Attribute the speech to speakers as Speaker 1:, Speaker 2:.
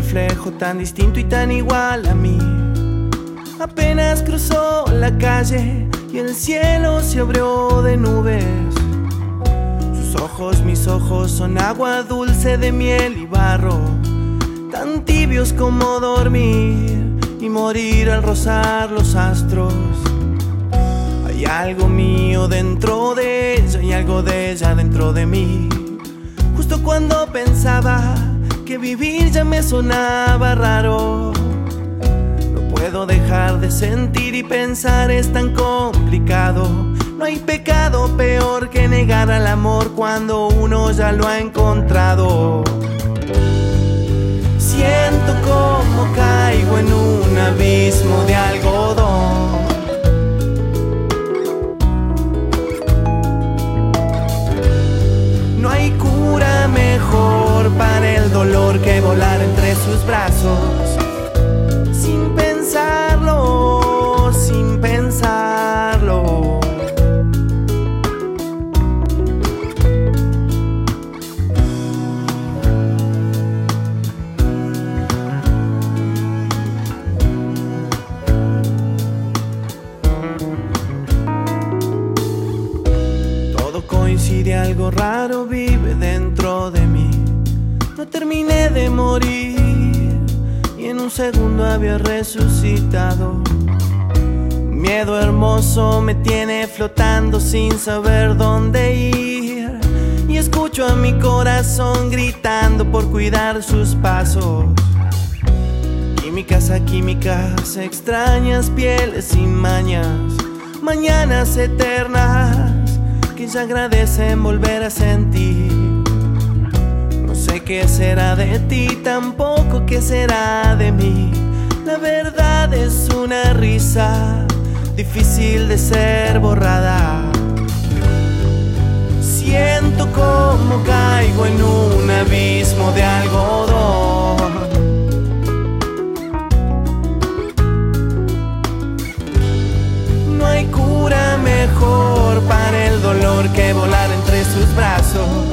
Speaker 1: reflejo tan distinto y tan igual a mí. Apenas cruzó la calle y el cielo se abrió de nubes. Sus ojos, mis ojos, son agua dulce de miel y barro, tan tibios como dormir y morir al rozar los astros. Hay algo mío dentro de ella y algo de ella dentro de mí. Justo cuando pensaba que vivir ya me sonaba raro, no puedo dejar de sentir y pensar, es tan complicado. No hay pecado peor que negar al amor cuando uno ya lo ha encontrado. Siento como caigo en un abismo de algodón. No hay cura mejor para el dolor que volar entre sus brazos, sin pensarlo, sin pensarlo. Coincide, algo raro vive dentro de mí. No terminé de morir y en un segundo había resucitado. Un miedo hermoso me tiene flotando sin saber dónde ir, y escucho a mi corazón gritando por cuidar sus pasos. Químicas a químicas, extrañas pieles y mañas, mañanas eternas que ya agradecen volver a sentir. No sé qué será de ti, tampoco qué será de mí. La verdad es una risa difícil de ser borrada. Siento como caigo en un abismo de algodón. No hay cura mejor para el dolor que volar entre sus brazos,